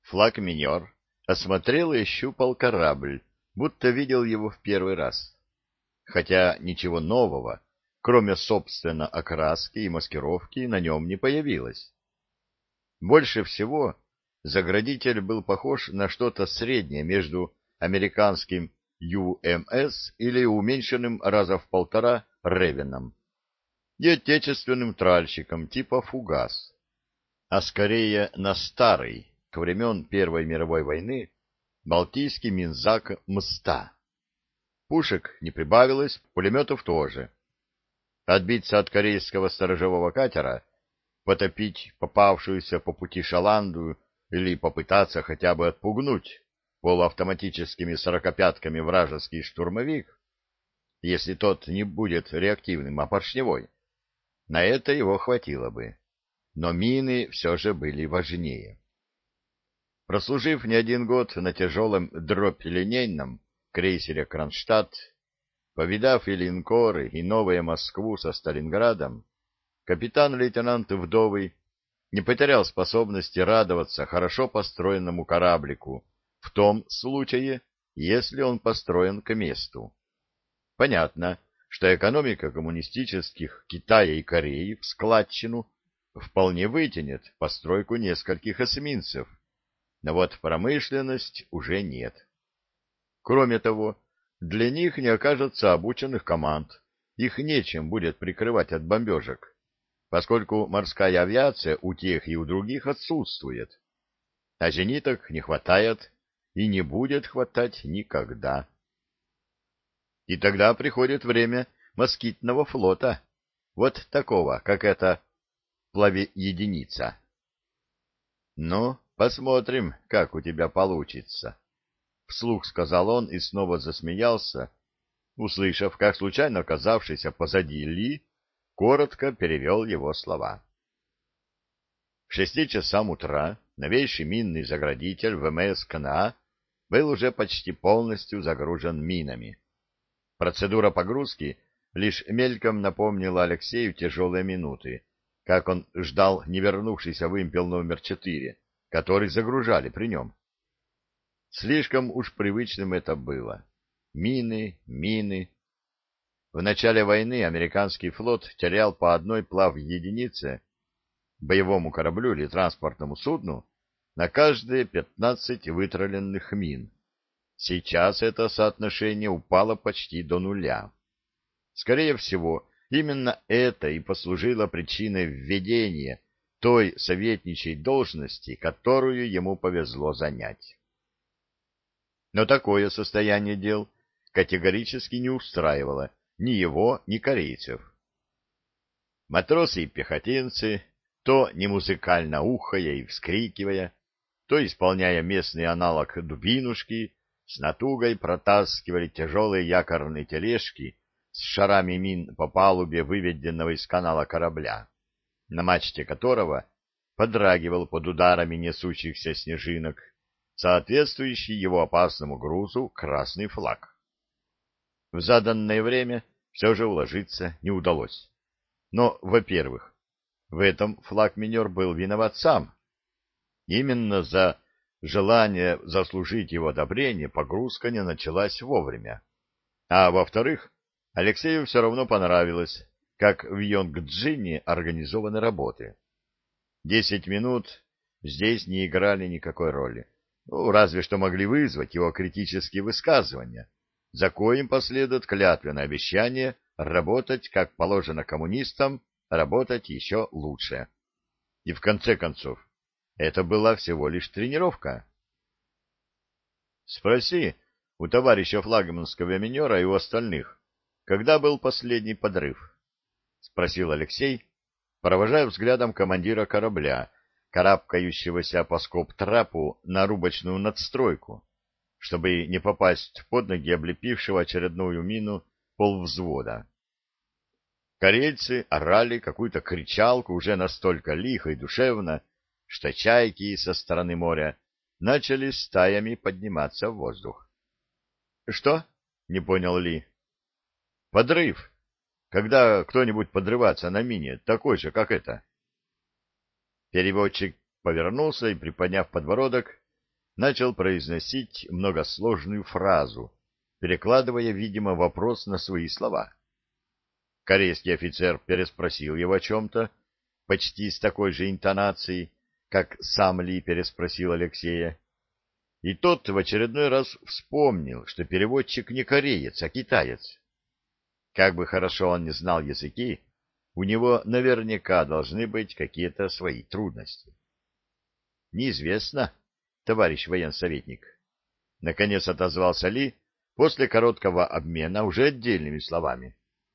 Флаг-минер осмотрел и ощупал корабль, будто видел его в первый раз. Хотя ничего нового, кроме, собственно, окраски и маскировки, на нем не появилось. Больше всего заградитель был похож на что-то среднее между американским ЮМС или уменьшенным раза в полтора Ревеном и отечественным тральщиком типа «Фугас», а скорее на старый, к времен Первой мировой войны, балтийский Минзак МСТА. Пушек не прибавилось, пулеметов тоже. Отбиться от корейского сторожевого катера, потопить попавшуюся по пути шаланду или попытаться хотя бы отпугнуть полуавтоматическими сорокопятками вражеский штурмовик, если тот не будет реактивным, а поршневой, на это его хватило бы. Но мины все же были важнее. Прослужив не один год на тяжелом дробь-линейном крейсере «Кронштадт», повидав и линкоры, и новые Москву со Сталинградом, капитан-лейтенант Вдовый не потерял способности радоваться хорошо построенному кораблику в том случае, если он построен к месту. Понятно, что экономика коммунистических Китая и Кореи в складчину вполне вытянет постройку нескольких эсминцев, но вот промышленность уже нет. Кроме того, для них не окажется обученных команд, их нечем будет прикрывать от бомбежек, поскольку морская авиация у тех и у других отсутствует, а зениток не хватает и не будет хватать никогда. И тогда приходит время москитного флота, вот такого, как эта плавеединица. Ну, посмотрим, как у тебя получится. Вслух сказал он и снова засмеялся, услышав, как случайно оказавшийся позади Ли коротко перевел его слова. К 6 часам утра новейший минный заградитель ВМС КНА был уже почти полностью загружен минами. Процедура погрузки лишь мельком напомнила Алексею тяжелые минуты, как он ждал не вернувшийся вымпел номер 4, который загружали при нем. Слишком уж привычным это было. Мины, мины. В начале войны американский флот терял по одной плавединице боевому кораблю или транспортному судну на каждые 15 вытравленных мин. Сейчас это соотношение упало почти до нуля. Скорее всего, именно это и послужило причиной введения той советничьей должности, которую ему повезло занять. Но такое состояние дел категорически не устраивало ни его, ни корейцев. Матросы и пехотинцы, то немузыкально ухая и вскрикивая, то исполняя местный аналог дубинушки, с натугой протаскивали тяжелые якорные тележки с шарами мин по палубе выведенного из канала корабля, на мачте которого подрагивал под ударами несущихся снежинок соответствующий его опасному грузу красный флаг. В заданное время все же уложиться не удалось. Но, во-первых, в этом флаг-минер был виноват сам. Именно за желание заслужить его одобрение погрузка не началась вовремя. А во-вторых, Алексею все равно понравилось, как в Йонг-Джине организованы работы. 10 минут здесь не играли никакой роли. Ну, разве что могли вызвать его критические высказывания, за коим последует клятвенное обещание работать, как положено коммунистам, работать еще лучше. И в конце концов, это была всего лишь тренировка. Спроси у товарища флагманского минера и у остальных, когда был последний подрыв? — спросил Алексей, провожая взглядом командира корабля, карабкающегося по скоб-трапу на рубочную надстройку, чтобы не попасть под ноги облепившего очередную мину полвзвода. Корейцы орали какую-то кричалку уже настолько лихо и душевно, что чайки со стороны моря начали стаями подниматься в воздух. — Что? — не понял Ли. — Подрыв. Когда кто-нибудь подрывается на мине, такой же, как это. Переводчик повернулся и, приподняв подбородок, начал произносить многосложную фразу, перекладывая, видимо, вопрос на свои слова. Корейский офицер переспросил его о чем-то, почти с такой же интонацией, как сам Ли переспросил Алексея. И тот в очередной раз вспомнил, что переводчик не кореец, а китаец. Как бы хорошо он ни знал языки, у него наверняка должны быть какие-то свои трудности. Неизвестно, товарищ военсоветник. Наконец отозвался Ли после короткого обмена уже отдельными словами.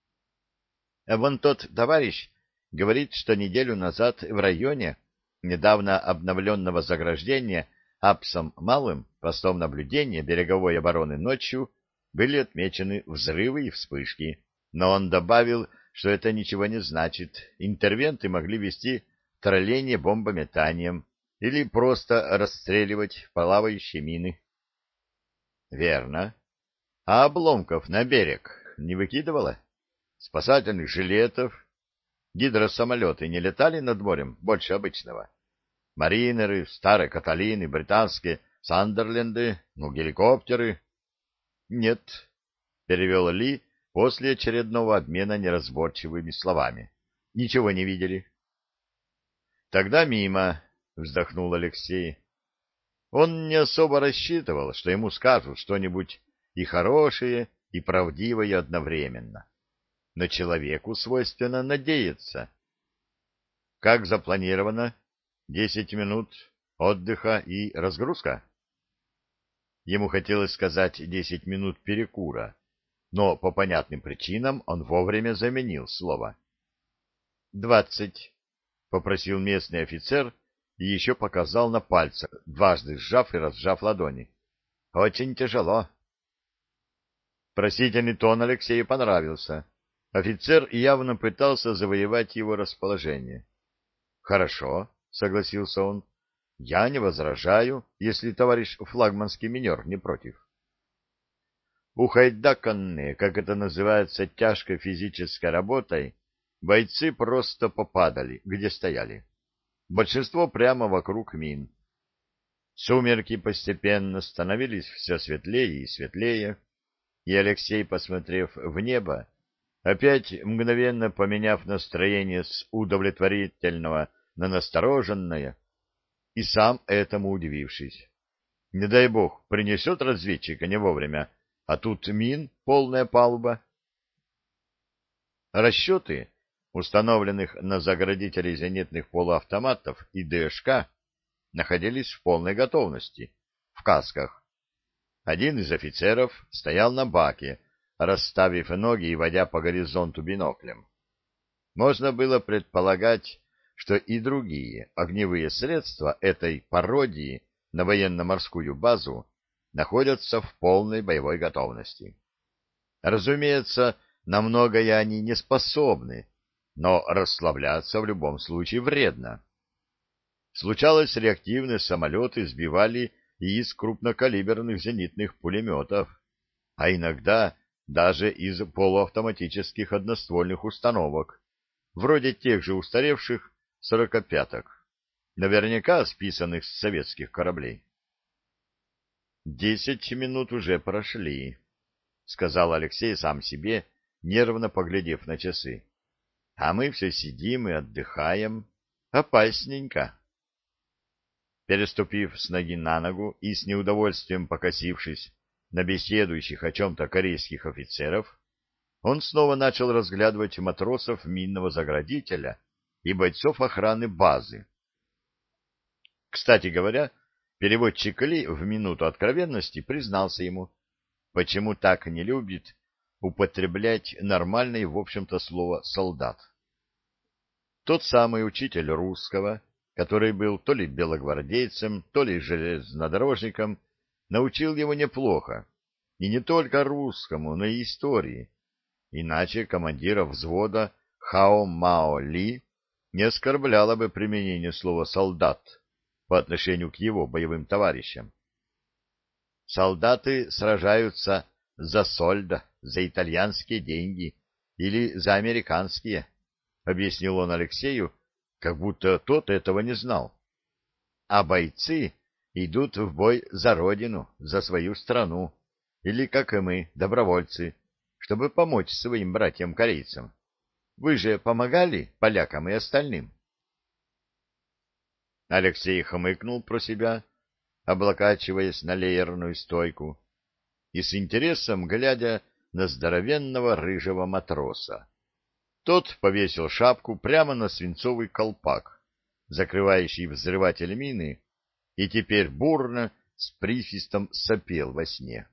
А вон тот товарищ говорит, что неделю назад в районе недавно обновленного заграждения Апсом Малым постом наблюдения береговой обороны ночью были отмечены взрывы и вспышки. Но он добавил, что это ничего не значит. Интервенты могли вести тролление бомбометанием или просто расстреливать плавающие мины. Верно. А обломков на берег не выкидывало? Спасательных жилетов? Гидросамолеты не летали над морем больше обычного? Маринеры, старые Каталины, британские Сандерленды, геликоптеры? Нет, перевел Ли после очередного обмена неразборчивыми словами. Ничего не видели. Тогда мимо, вздохнул Алексей. Он не особо рассчитывал, что ему скажут что-нибудь и хорошее, и правдивое одновременно. Но человеку свойственно надеяться. Как запланировано? 10 минут отдыха и разгрузка? Ему хотелось сказать 10 минут перекура, но по понятным причинам он вовремя заменил слово. 20, попросил местный офицер и еще показал на пальцах, дважды сжав и разжав ладони. Очень тяжело. Просительный тон Алексею понравился. Офицер явно пытался завоевать его расположение. Хорошо, согласился он. Я не возражаю, если товарищ флагманский минер не против. Ухайдаканные, как это называется, тяжкой физической работой, бойцы просто попадали, где стояли. Большинство прямо вокруг мин. Сумерки постепенно становились все светлее и светлее, и Алексей, посмотрев в небо, опять мгновенно поменяв настроение с удовлетворительного на настороженное, и сам этому удивившись. Не дай бог, принесет разведчика не вовремя, а тут мин полная палуба. Расчеты, установленных на заградителей зенитных полуавтоматов и ДШК, находились в полной готовности, в касках. Один из офицеров стоял на баке, расставив ноги и водя по горизонту биноклем. Можно было предполагать, что и другие огневые средства этой пародии на военно-морскую базу находятся в полной боевой готовности. Разумеется, на многое они не способны, но расслабляться в любом случае вредно. Случалось, реактивные самолеты сбивали и из крупнокалиберных зенитных пулеметов, а иногда даже из полуавтоматических одноствольных установок, вроде тех же устаревших сорокопяток, наверняка списанных с советских кораблей. 10 минут уже прошли, — сказал Алексей сам себе, нервно поглядев на часы. — А мы все сидим и отдыхаем. Опасненько. Переступив с ноги на ногу и с неудовольствием покосившись на беседующих о чем-то корейских офицеров, он снова начал разглядывать матросов минного заградителя и бойцов охраны базы. Кстати говоря, переводчик Ли в минуту откровенности признался ему, почему так не любит употреблять нормальное, в общем-то, слово «солдат». Тот самый учитель русского, который был то ли белогвардейцем, то ли железнодорожником, научил его неплохо, и не только русскому, но и истории. Иначе командира взвода Хао Мао Ли не оскорбляло бы применение слова «солдат» по отношению к его боевым товарищам. Солдаты сражаются за сольдо, за итальянские деньги или за американские, — объяснил он Алексею, как будто тот этого не знал. А бойцы идут в бой за родину, за свою страну, или, как и мы, добровольцы, чтобы помочь своим братьям-корейцам. Вы же помогали полякам и остальным? Алексей хмыкнул про себя, облокачиваясь на леерную стойку, и с интересом глядя на здоровенного рыжего матроса. Тот повесил шапку прямо на свинцовый колпак, закрывающий взрыватель мины, и теперь бурно с присвистом сопел во сне.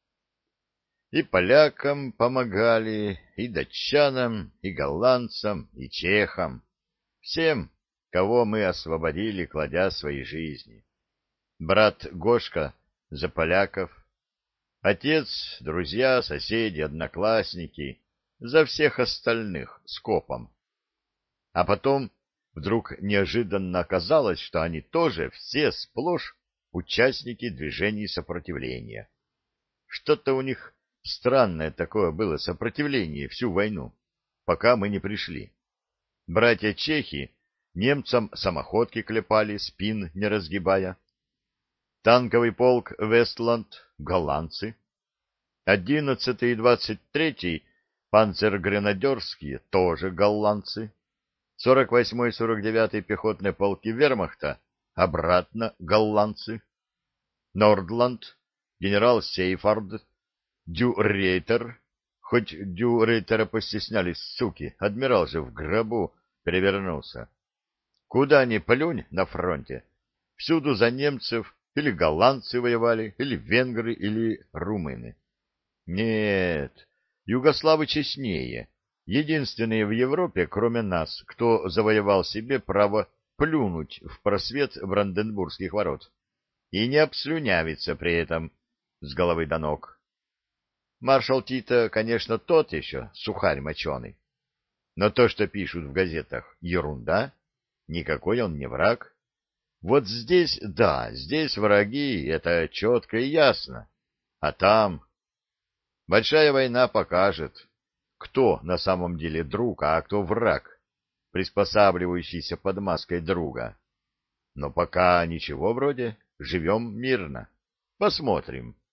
И полякам помогали, и датчанам, и голландцам, и чехам, всем, кого мы освободили, кладя свои жизни. Брат Гошка за поляков, отец, друзья, соседи, одноклассники за всех остальных скопом. А потом вдруг неожиданно оказалось, что они тоже все сплошь участники движений сопротивления. Что-то у них странное такое было сопротивление всю войну, пока мы не пришли. Братья чехи немцам самоходки клепали, спин не разгибая. Танковый полк Вестланд — голландцы. 11-й и 23-й панцергренадерские — тоже голландцы. 48-й и 49-й пехотные полки вермахта — обратно голландцы. Нордланд, генерал Сейфард, Дю Рейтер, хоть Дю Рейтера постеснялись, суки, адмирал же в гробу перевернулся. Куда ни плюнь на фронте, всюду за немцев или голландцы воевали, или венгры, или румыны. Нет, югославы честнее, единственные в Европе, кроме нас, кто завоевал себе право плюнуть в просвет Бранденбургских ворот и не обслюнявиться при этом с головы до ног. Маршал Тито, конечно, тот еще сухарь моченый, но то, что пишут в газетах, ерунда, никакой он не враг. Вот здесь, да, здесь враги, это четко и ясно, а там... Большая война покажет, кто на самом деле друг, а кто враг, приспосабливающийся под маской друга. Но пока ничего вроде, живем мирно. Посмотрим.